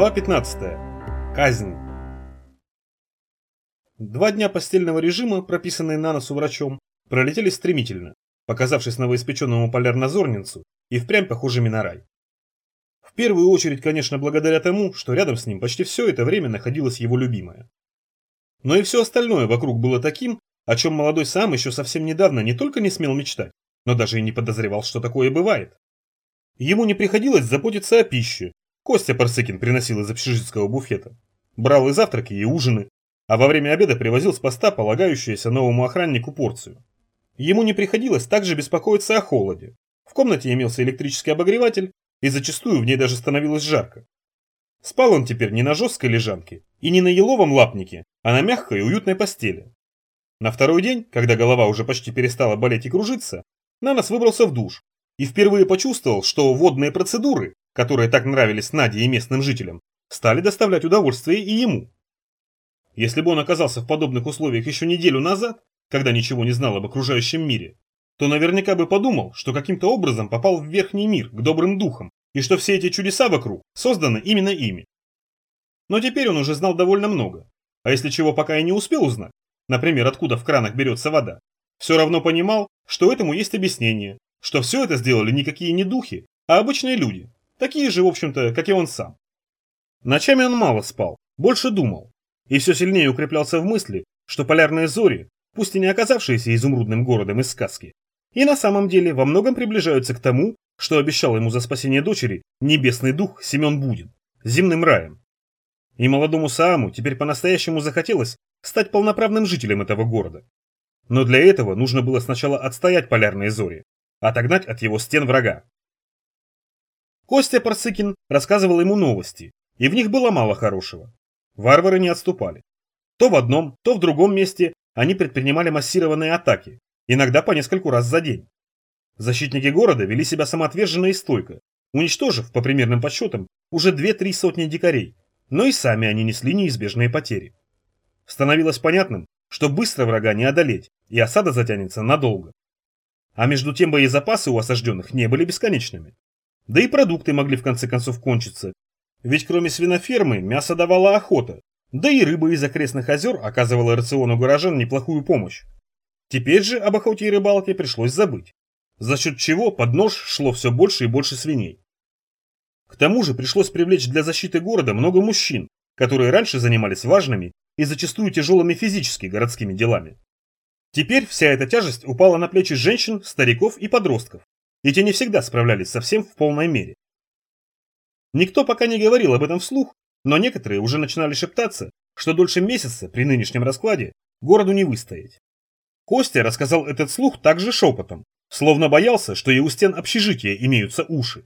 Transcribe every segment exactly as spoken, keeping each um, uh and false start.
Глава пятнадцатая. Казнь. Два дня постельного режима, прописанные на носу врачом, пролетели стремительно, показавшись новоиспеченному полярнозорненцу и впрямь похожими на рай. В первую очередь, конечно, благодаря тому, что рядом с ним почти все это время находилась его любимая. Но и все остальное вокруг было таким, о чем молодой сам еще совсем недавно не только не смел мечтать, но даже и не подозревал, что такое бывает. Ему не приходилось заботиться о пище. Костя Парсыкин приносил из общежитского буфета. Брал и завтраки, и ужины, а во время обеда привозил с поста полагающуюся новому охраннику порцию. Ему не приходилось также беспокоиться о холоде. В комнате имелся электрический обогреватель, и зачастую в ней даже становилось жарко. Спал он теперь не на жесткой лежанке и не на еловом лапнике, а на мягкой и уютной постели. На второй день, когда голова уже почти перестала болеть и кружиться, Нанос выбрался в душ и впервые почувствовал, что водные процедуры, которые так нравились Наде и местным жителям, стали доставлять удовольствие и ему. Если бы он оказался в подобных условиях еще неделю назад, когда ничего не знал об окружающем мире, то наверняка бы подумал, что каким-то образом попал в верхний мир к добрым духам, и что все эти чудеса вокруг созданы именно ими. Но теперь он уже знал довольно много, а если чего пока и не успел узнать, например, откуда в кранах берется вода, все равно понимал, что этому есть объяснение, что все это сделали никакие не духи, а обычные люди, такие же, в общем-то, как и он сам. Ночами он мало спал, больше думал, и все сильнее укреплялся в мысли, что полярные зори, пусть и не оказавшиеся изумрудным городом из сказки, и на самом деле во многом приближаются к тому, что обещал ему за спасение дочери небесный дух Семен Будин, земным раем. И молодому Сааму теперь по-настоящему захотелось стать полноправным жителем этого города. Но для этого нужно было сначала отстоять полярные зори, отогнать от его стен врага. Костя Парсыкин рассказывал ему новости, и в них было мало хорошего. Варвары не отступали. То в одном, то в другом месте они предпринимали массированные атаки, иногда по нескольку раз за день. Защитники города вели себя самоотверженно и стойко, уничтожив, по примерным подсчетам, уже две-три сотни дикарей, но и сами они несли неизбежные потери. Становилось понятным, что быстро врага не одолеть, и осада затянется надолго. А между тем боезапасы у осажденных не были бесконечными. Да и продукты могли в конце концов кончиться, ведь кроме свинофермы мясо давала охота, да и рыба из окрестных озер оказывала рациону горожан неплохую помощь. Теперь же об охоте и рыбалке пришлось забыть, за счет чего под нож шло все больше и больше свиней. К тому же пришлось привлечь для защиты города много мужчин, которые раньше занимались важными и зачастую тяжелыми физически городскими делами. Теперь вся эта тяжесть упала на плечи женщин, стариков и подростков, и те не всегда справлялись со всем в полной мере. Никто пока не говорил об этом вслух, но некоторые уже начинали шептаться, что дольше месяца при нынешнем раскладе городу не выстоять. Костя рассказал этот слух также шепотом, словно боялся, что и у стен общежития имеются уши.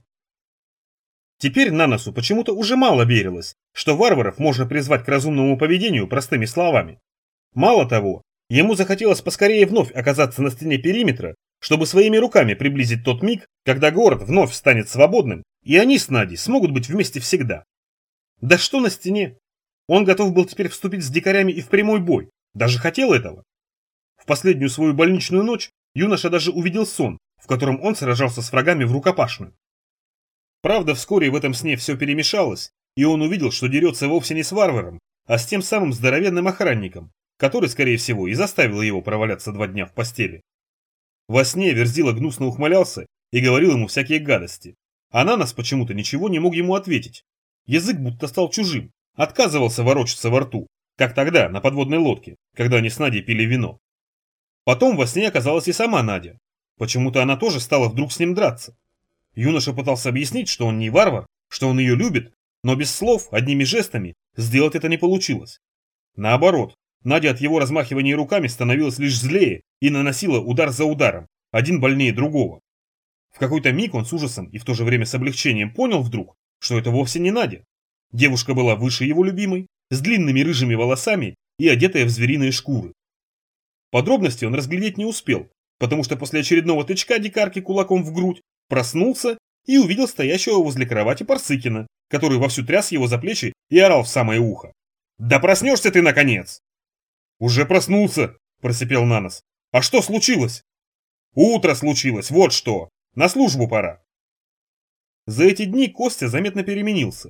Теперь Наносу почему-то уже мало верилось, что варваров можно призвать к разумному поведению простыми словами. Мало того, ему захотелось поскорее вновь оказаться на стене периметра, чтобы своими руками приблизить тот миг, когда город вновь станет свободным, и они с Надей смогут быть вместе всегда. Да что на стене? Он готов был теперь вступить с дикарями и в прямой бой, даже хотел этого. В последнюю свою больничную ночь юноша даже увидел сон, в котором он сражался с врагами в рукопашную. Правда, вскоре в этом сне все перемешалось, и он увидел, что дерется вовсе не с варваром, а с тем самым здоровенным охранником, который, скорее всего, и заставил его проваляться два дня в постели. Во сне Верзила гнусно ухмылялся и говорил ему всякие гадости, а Нанос почему-то ничего не мог ему ответить. Язык будто стал чужим, отказывался ворочаться во рту, как тогда на подводной лодке, когда они с Надей пили вино. Потом во сне оказалась и сама Надя. Почему-то она тоже стала вдруг с ним драться. Юноша пытался объяснить, что он не варвар, что он ее любит, но без слов, одними жестами, сделать это не получилось. Наоборот, Надя от его размахивания руками становилась лишь злее и наносила удар за ударом, один больнее другого. В какой-то миг он с ужасом и в то же время с облегчением понял вдруг, что это вовсе не Надя. Девушка была выше его любимой, с длинными рыжими волосами и одетая в звериные шкуры. Подробности он разглядеть не успел, потому что после очередного тычка дикарки кулаком в грудь проснулся и увидел стоящего возле кровати Парсыкина, который вовсю тряс его за плечи и орал в самое ухо. «Да проснешься ты, наконец!» «Уже проснулся!» – просипел Нанос. «А что случилось?» «Утро случилось, вот что! На службу пора!» За эти дни Костя заметно переменился.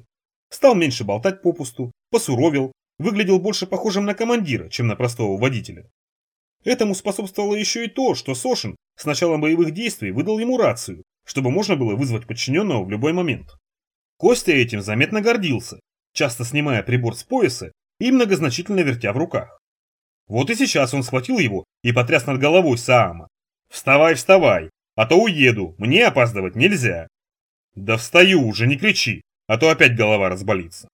Стал меньше болтать попусту, посуровил, выглядел больше похожим на командира, чем на простого водителя. Этому способствовало еще и то, что Сошин с началом боевых действий выдал ему рацию, чтобы можно было вызвать подчиненного в любой момент. Костя этим заметно гордился, часто снимая прибор с пояса и многозначительно вертя в руках. Вот и сейчас он схватил его и потряс над головой Саама. «Вставай, вставай, а то уеду, мне опаздывать нельзя». «Да встаю уже, не кричи, а то опять голова разболится».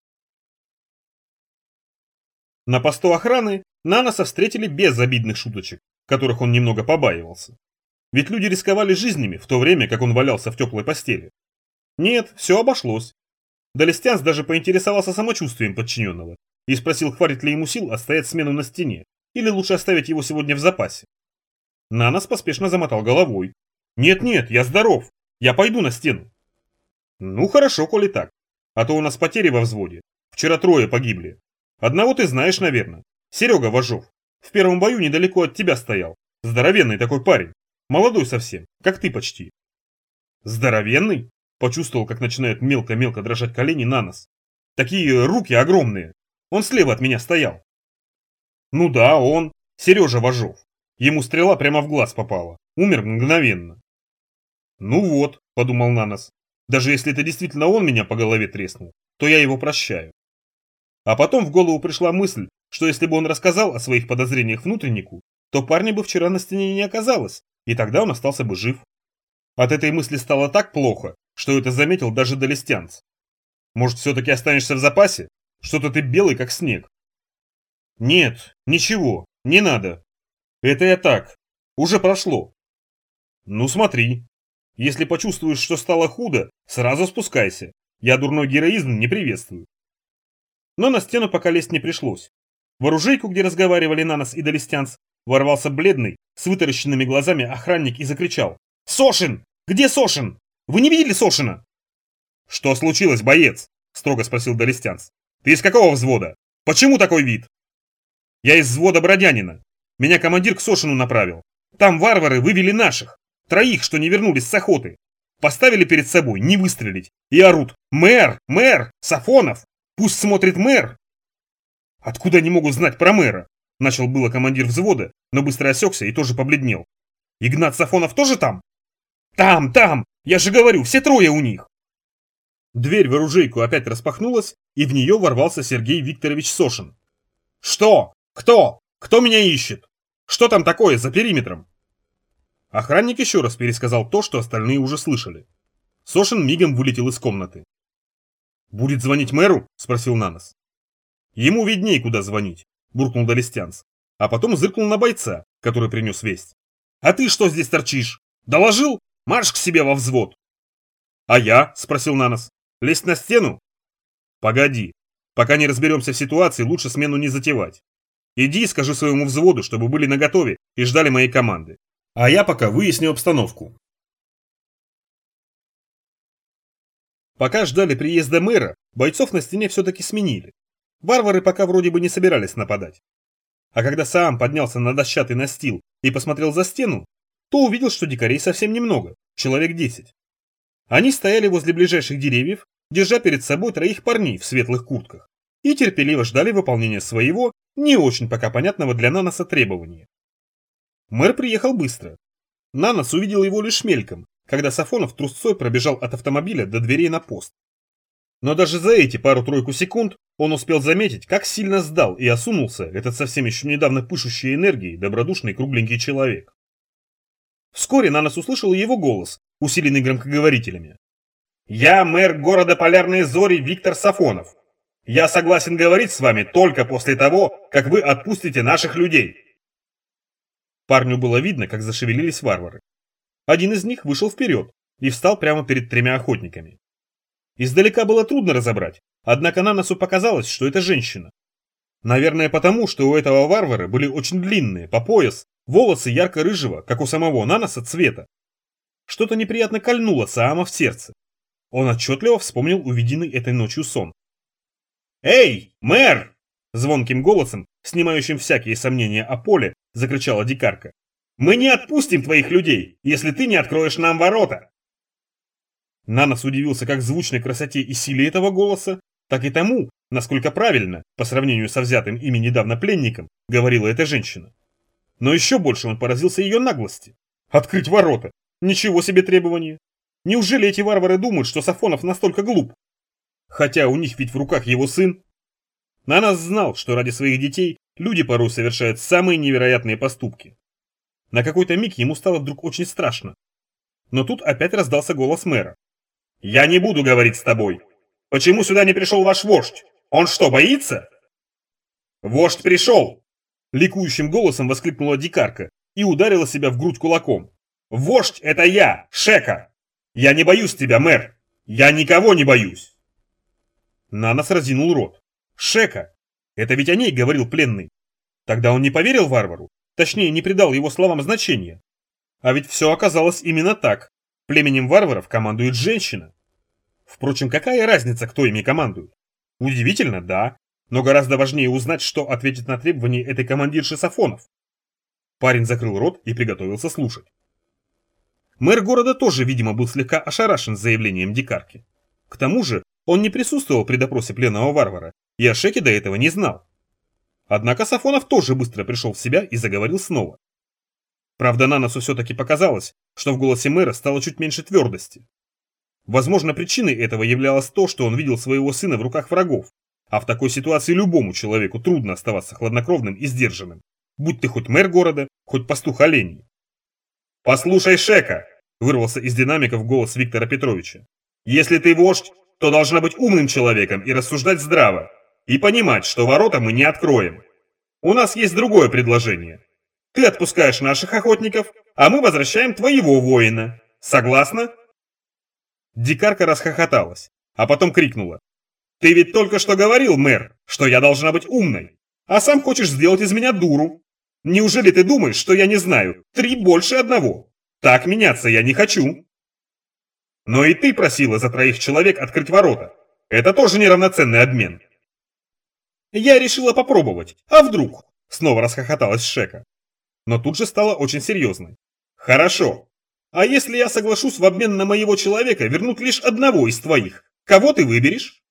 На посту охраны Наноса встретили без обидных шуточек, которых он немного побаивался. Ведь люди рисковали жизнями в то время, как он валялся в теплой постели. Нет, все обошлось. Долестянс даже поинтересовался самочувствием подчиненного и спросил, хватит ли ему сил отстоять смену на стене, или лучше оставить его сегодня в запасе. Нанос поспешно замотал головой. «Нет-нет, я здоров, я пойду на стену». «Ну хорошо, коли так, а то у нас потери во взводе, вчера трое погибли. Одного ты знаешь, наверное. Серега Вожов. В первом бою недалеко от тебя стоял. Здоровенный такой парень. Молодой совсем, как ты почти». «Здоровенный?» Почувствовал, как начинают мелко-мелко дрожать колени Нанос. «Такие руки огромные. Он слева от меня стоял». «Ну да, он. Сережа Вожов. Ему стрела прямо в глаз попала. Умер мгновенно». «Ну вот», — подумал Нанос. «Даже если это действительно он меня по голове треснул, то я его прощаю». А потом в голову пришла мысль, что если бы он рассказал о своих подозрениях внутреннику, то парня бы вчера на стене не оказалось, и тогда он остался бы жив. От этой мысли стало так плохо, что это заметил даже Долестянц. «Может, все-таки останешься в запасе? Что-то ты белый, как снег». «Нет, ничего, не надо. Это я так. Уже прошло». «Ну смотри. Если почувствуешь, что стало худо, сразу спускайся. Я дурной героизм не приветствую». Но на стену пока лезть не пришлось. В оружейку, где разговаривали Нанос и Долестянц, ворвался бледный, с вытаращенными глазами охранник и закричал: «Сошин! Где Сошин? Вы не видели Сошина?» «Что случилось, боец?» – строго спросил Долестянц. «Ты из какого взвода? Почему такой вид?» «Я из взвода Бродянина. Меня командир к Сошину направил. Там варвары вывели наших, троих, что не вернулись с охоты. Поставили перед собой не выстрелить и орут: «Мэр! Мэр! Сафонов! Пусть смотрит мэр!» «Откуда они могут знать про мэра?» – начал было командир взвода, но быстро осекся и тоже побледнел. «Игнат Сафонов тоже там?» «Там, там! Я же говорю, все трое у них!» Дверь в оружейку опять распахнулась, и в нее ворвался Сергей Викторович Сошин. «Что? Кто? Кто меня ищет? Что там такое за периметром?» Охранник еще раз пересказал то, что остальные уже слышали. Сошин мигом вылетел из комнаты. «Будет звонить мэру?» – спросил Нанос. «Ему видней, куда звонить», – буркнул Долестянц, а потом зыркнул на бойца, который принес весть. «А ты что здесь торчишь? Доложил? Марш к себе во взвод!» «А я?» – спросил Нанос. «Лезть на стену?» «Погоди. Пока не разберемся в ситуации, лучше смену не затевать. Иди и скажи своему взводу, чтобы были наготове и ждали моей команды. А я пока выясню обстановку». Пока ждали приезда мэра, бойцов на стене все-таки сменили. Варвары пока вроде бы не собирались нападать. А когда Саам поднялся на дощатый настил и посмотрел за стену, то увидел, что дикарей совсем немного, человек десять. Они стояли возле ближайших деревьев, держа перед собой троих парней в светлых куртках, и терпеливо ждали выполнения своего, не очень пока понятного для Наноса требования. Мэр приехал быстро. Нанос увидел его лишь мельком, когда Сафонов трусцой пробежал от автомобиля до дверей на пост. Но даже за эти пару-тройку секунд он успел заметить, как сильно сдал и осунулся этот совсем еще недавно пышущий энергией добродушный кругленький человек. Вскоре Нанос услышал его голос, усиленный громкоговорителями. «Я мэр города Полярные Зори Виктор Сафонов. Я согласен говорить с вами только после того, как вы отпустите наших людей». Парню было видно, как зашевелились варвары. Один из них вышел вперед и встал прямо перед тремя охотниками. Издалека было трудно разобрать, однако Наносу показалось, что это женщина. Наверное, потому, что у этого варвара были очень длинные, по пояс, волосы ярко-рыжего, как у самого Наноса, цвета. Что-то неприятно кольнуло Саама в сердце. Он отчетливо вспомнил увиденный этой ночью сон. «Эй, мэр!» – звонким голосом, снимающим всякие сомнения о поле, закричала дикарка. «Мы не отпустим твоих людей, если ты не откроешь нам ворота!» Нанос удивился как звучной красоте и силе этого голоса, так и тому, насколько правильно, по сравнению со взятым ими недавно пленником, говорила эта женщина. Но еще больше он поразился ее наглости. Открыть ворота! Ничего себе требования! Неужели эти варвары думают, что Сафонов настолько глуп? Хотя у них ведь в руках его сын. Нанос знал, что ради своих детей люди порой совершают самые невероятные поступки. На какой-то миг ему стало вдруг очень страшно. Но тут опять раздался голос мэра. «Я не буду говорить с тобой. Почему сюда не пришел ваш вождь? Он что, боится?» «Вождь пришел!» Ликующим голосом воскликнула дикарка и ударила себя в грудь кулаком. «Вождь — это я, Шека! Я не боюсь тебя, мэр! Я никого не боюсь!» Нанос разинул рот. «Шека! Это ведь о ней говорил пленный. Тогда он не поверил варвару, точнее не придал его словам значения. А ведь все оказалось именно так. Племенем варваров командует женщина. Впрочем, какая разница, кто ими командует? Удивительно, да, но гораздо важнее узнать, что ответит на требования этой командирши Сафонов. Парень закрыл рот и приготовился слушать. Мэр города тоже, видимо, был слегка ошарашен заявлением дикарки. К тому же, он не присутствовал при допросе пленного варвара, и о Шеке до этого не знал. Однако Сафонов тоже быстро пришел в себя и заговорил снова. Правда, Наносу все-таки показалось, что в голосе мэра стало чуть меньше твердости. Возможно, причиной этого являлось то, что он видел своего сына в руках врагов, а в такой ситуации любому человеку трудно оставаться хладнокровным и сдержанным, будь ты хоть мэр города, хоть пастух оленей. «Послушай, Шека!» – вырвался из динамиков голос Виктора Петровича. «Если ты вождь, то должна быть умным человеком и рассуждать здраво, и понимать, что ворота мы не откроем. У нас есть другое предложение. Ты отпускаешь наших охотников, а мы возвращаем твоего воина. Согласна?» Дикарка расхохоталась, а потом крикнула. «Ты ведь только что говорил, мэр, что я должна быть умной, а сам хочешь сделать из меня дуру. Неужели ты думаешь, что я не знаю? Три больше одного. Так меняться я не хочу». «Но и ты просила за троих человек открыть ворота. Это тоже неравноценный обмен». «Я решила попробовать. А вдруг?» — снова расхохоталась Шека. Но тут же стала очень серьезной. «Хорошо. А если я соглашусь в обмен на моего человека вернуть лишь одного из твоих, кого ты выберешь?»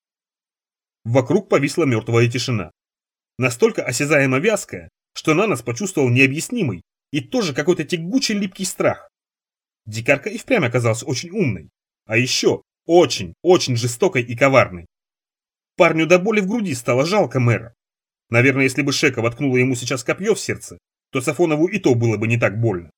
Вокруг повисла мертвая тишина. Настолько осязаемо вязкая, что Нанос почувствовал необъяснимый и тоже какой-то тягучий липкий страх. Дикарка и впрямь оказалась очень умной, а еще очень, очень жестокой и коварной. Парню до боли в груди стало жалко мэра. Наверное, если бы Шека воткнула ему сейчас копье в сердце, то Сафонову и то было бы не так больно.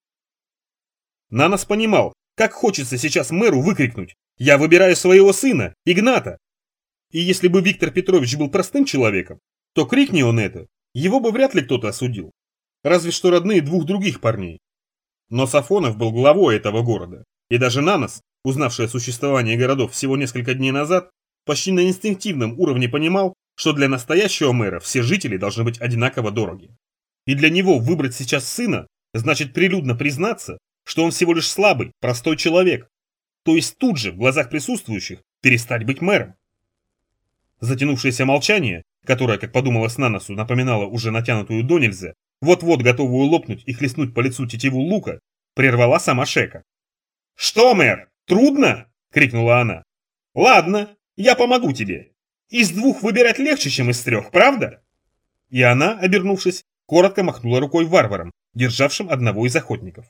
Нанос понимал, как хочется сейчас мэру выкрикнуть: «Я выбираю своего сына, Игната!» И если бы Виктор Петрович был простым человеком, то крикни он это, его бы вряд ли кто-то осудил. Разве что родные двух других парней. Но Сафонов был главой этого города, и даже Нанос, узнавший о существовании городов всего несколько дней назад, почти на инстинктивном уровне понимал, что для настоящего мэра все жители должны быть одинаково дороги. И для него выбрать сейчас сына значит прилюдно признаться, что он всего лишь слабый, простой человек. То есть тут же, в глазах присутствующих, перестать быть мэром. Затянувшееся молчание, которое, как подумалось Наносу, напоминало уже натянутую до нельзя, вот-вот готовую лопнуть и хлестнуть по лицу тетиву лука, прервала сама Шека. «Что, мэр, трудно?» — крикнула она. «Ладно, я помогу тебе. Из двух выбирать легче, чем из трех, правда?» И она, обернувшись, коротко махнула рукой варварам, державшим одного из охотников.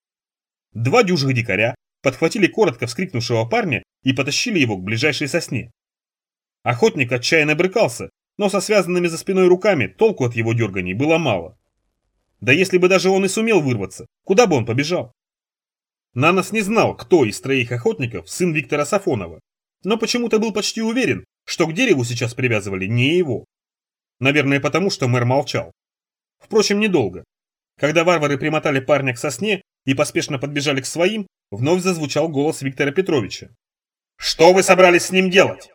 Два дюжих дикаря подхватили коротко вскрикнувшего парня и потащили его к ближайшей сосне. Охотник отчаянно брыкался, но со связанными за спиной руками толку от его дерганий было мало. Да если бы даже он и сумел вырваться, куда бы он побежал? Нанос не знал, кто из троих охотников сын Виктора Сафонова, но почему-то был почти уверен, что к дереву сейчас привязывали не его. Наверное, потому что мэр молчал. Впрочем, недолго. Когда варвары примотали парня к сосне и поспешно подбежали к своим, вновь зазвучал голос Виктора Петровича. «Что вы собрались с ним делать?»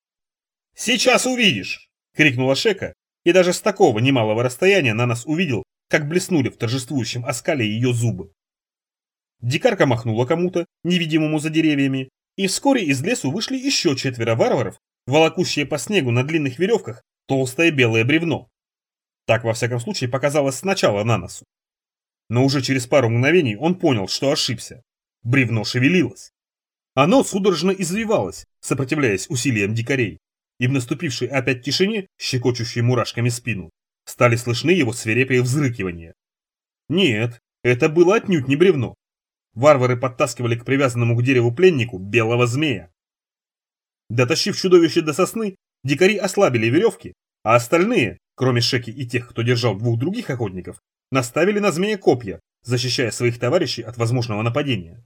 «Сейчас увидишь!» — крикнула Шека, и даже с такого немалого расстояния Нанос увидел, как блеснули в торжествующем оскале ее зубы. Дикарка махнула кому-то, невидимому за деревьями, и вскоре из лесу вышли еще четверо варваров, волокущие по снегу на длинных веревках толстое белое бревно. Так, во всяком случае, показалось сначала Наносу. Но уже через пару мгновений он понял, что ошибся. Бревно шевелилось. Оно судорожно извивалось, сопротивляясь усилиям дикарей, и в наступившей опять тишине, щекочущей мурашками спину, стали слышны его свирепые взрыкивания. Нет, это было отнюдь не бревно. Варвары подтаскивали к привязанному к дереву пленнику белого змея. Дотащив чудовище до сосны, дикари ослабили веревки, а остальные, кроме Шеки и тех, кто держал двух других охотников, наставили на змея копья, защищая своих товарищей от возможного нападения.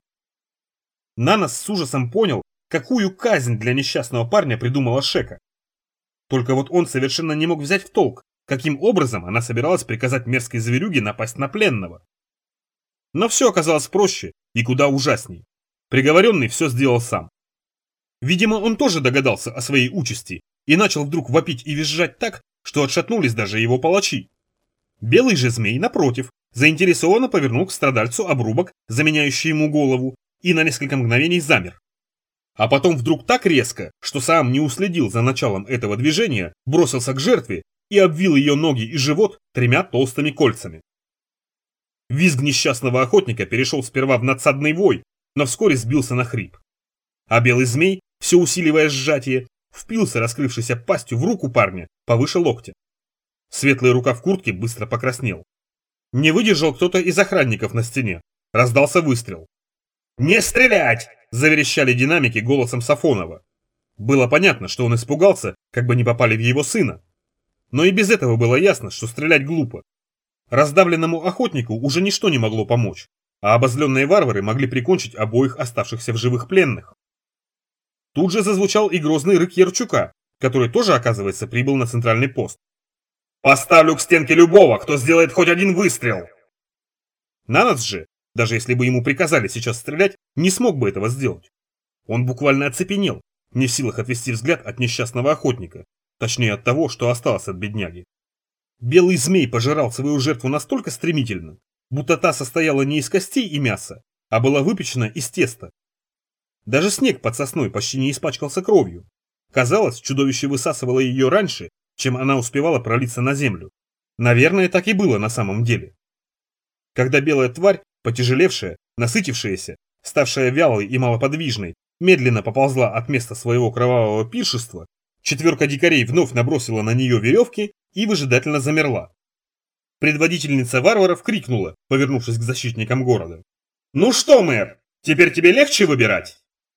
Нанос с ужасом понял, какую казнь для несчастного парня придумала Шека. Только вот он совершенно не мог взять в толк, каким образом она собиралась приказать мерзкой зверюге напасть на пленного. Но все оказалось проще и куда ужасней. Приговоренный все сделал сам. Видимо, он тоже догадался о своей участи и начал вдруг вопить и визжать так, что отшатнулись даже его палачи. Белый же змей, напротив, заинтересованно повернул к страдальцу обрубок, заменяющий ему голову, и на несколько мгновений замер. А потом вдруг так резко, что сам не уследил за началом этого движения, бросился к жертве и обвил ее ноги и живот тремя толстыми кольцами. Визг несчастного охотника перешел сперва в надсадный вой, но вскоре сбился на хрип. А белый змей, все усиливая сжатие, впился раскрывшейся пастью в руку парня повыше локтя. Светлый рукав куртки быстро покраснел. Не выдержал кто-то из охранников на стене. Раздался выстрел. «Не стрелять!» – заверещали динамики голосом Сафонова. Было понятно, что он испугался, как бы не попали в его сына. Но и без этого было ясно, что стрелять глупо. Раздавленному охотнику уже ничто не могло помочь, а обозленные варвары могли прикончить обоих оставшихся в живых пленных. Тут же зазвучал и грозный рык Ярчука, который тоже, оказывается, прибыл на центральный пост. «Поставлю к стенке любого, кто сделает хоть один выстрел!» Нанос же, даже если бы ему приказали сейчас стрелять, не смог бы этого сделать. Он буквально оцепенел, не в силах отвести взгляд от несчастного охотника, точнее от того, что осталось от бедняги. Белый змей пожирал свою жертву настолько стремительно, будто та состояла не из костей и мяса, а была выпечена из теста. Даже снег под сосной почти не испачкался кровью. Казалось, чудовище высасывало ее раньше, чем она успевала пролиться на землю. Наверное, так и было на самом деле. Когда белая тварь, потяжелевшая, насытившаяся, ставшая вялой и малоподвижной, медленно поползла от места своего кровавого пиршества, четверка дикарей вновь набросила на нее веревки и выжидательно замерла. Предводительница варваров крикнула, повернувшись к защитникам города. «Ну что, мэр, теперь тебе легче выбирать?»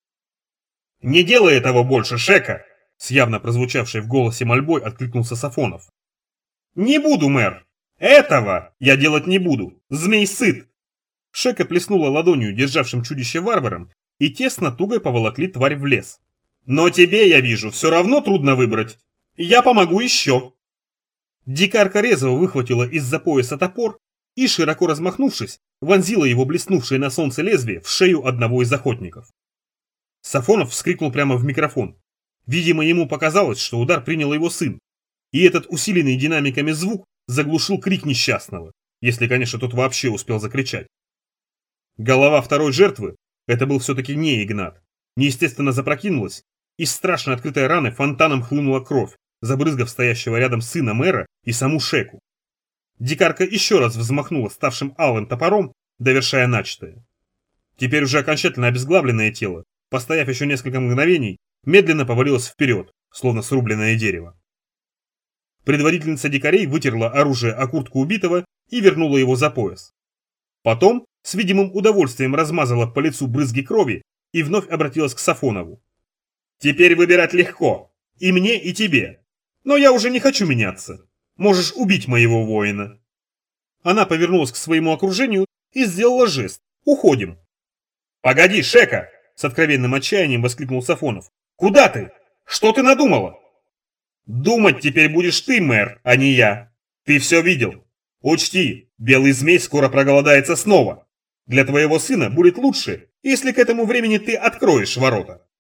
«Не делай этого больше, Шека!» С явно прозвучавшей в голосе мольбой откликнулся Сафонов. «Не буду, мэр! Этого я делать не буду! Змей сыт!» Шека плеснула ладонью державшим чудище варваром, и те с натугой поволокли тварь в лес. «Но тебе, я вижу, все равно трудно выбрать. Я помогу еще!» Дикарка резво выхватила из-за пояса топор и, широко размахнувшись, вонзила его блеснувшее на солнце лезвие в шею одного из охотников. Сафонов вскрикнул прямо в микрофон. Видимо, ему показалось, что удар принял его сын, и этот усиленный динамиками звук заглушил крик несчастного, если, конечно, тот вообще успел закричать. Голова второй жертвы, это был все-таки не Игнат, неестественно запрокинулась, из страшно открытой раны фонтаном хлынула кровь, забрызгав стоящего рядом сына мэра и саму Шеку. Дикарка еще раз взмахнула ставшим алым топором, довершая начатое. Теперь уже окончательно обезглавленное тело, постояв еще несколько мгновений, медленно повалилось вперед, словно срубленное дерево. Предводительница дикарей вытерла оружие о куртку убитого и вернула его за пояс. Потом с видимым удовольствием размазала по лицу брызги крови и вновь обратилась к Сафонову. «Теперь выбирать легко, и мне, и тебе. Но я уже не хочу меняться. Можешь убить моего воина». Она повернулась к своему окружению и сделала жест. «Уходим». «Погоди, Шека!» – с откровенным отчаянием воскликнул Сафонов. «Куда ты? Что ты надумала?» «Думать теперь будешь ты, мэр, а не я. Ты все видел. Учти, белый змей скоро проголодается снова. Для твоего сына будет лучше, если к этому времени ты откроешь ворота».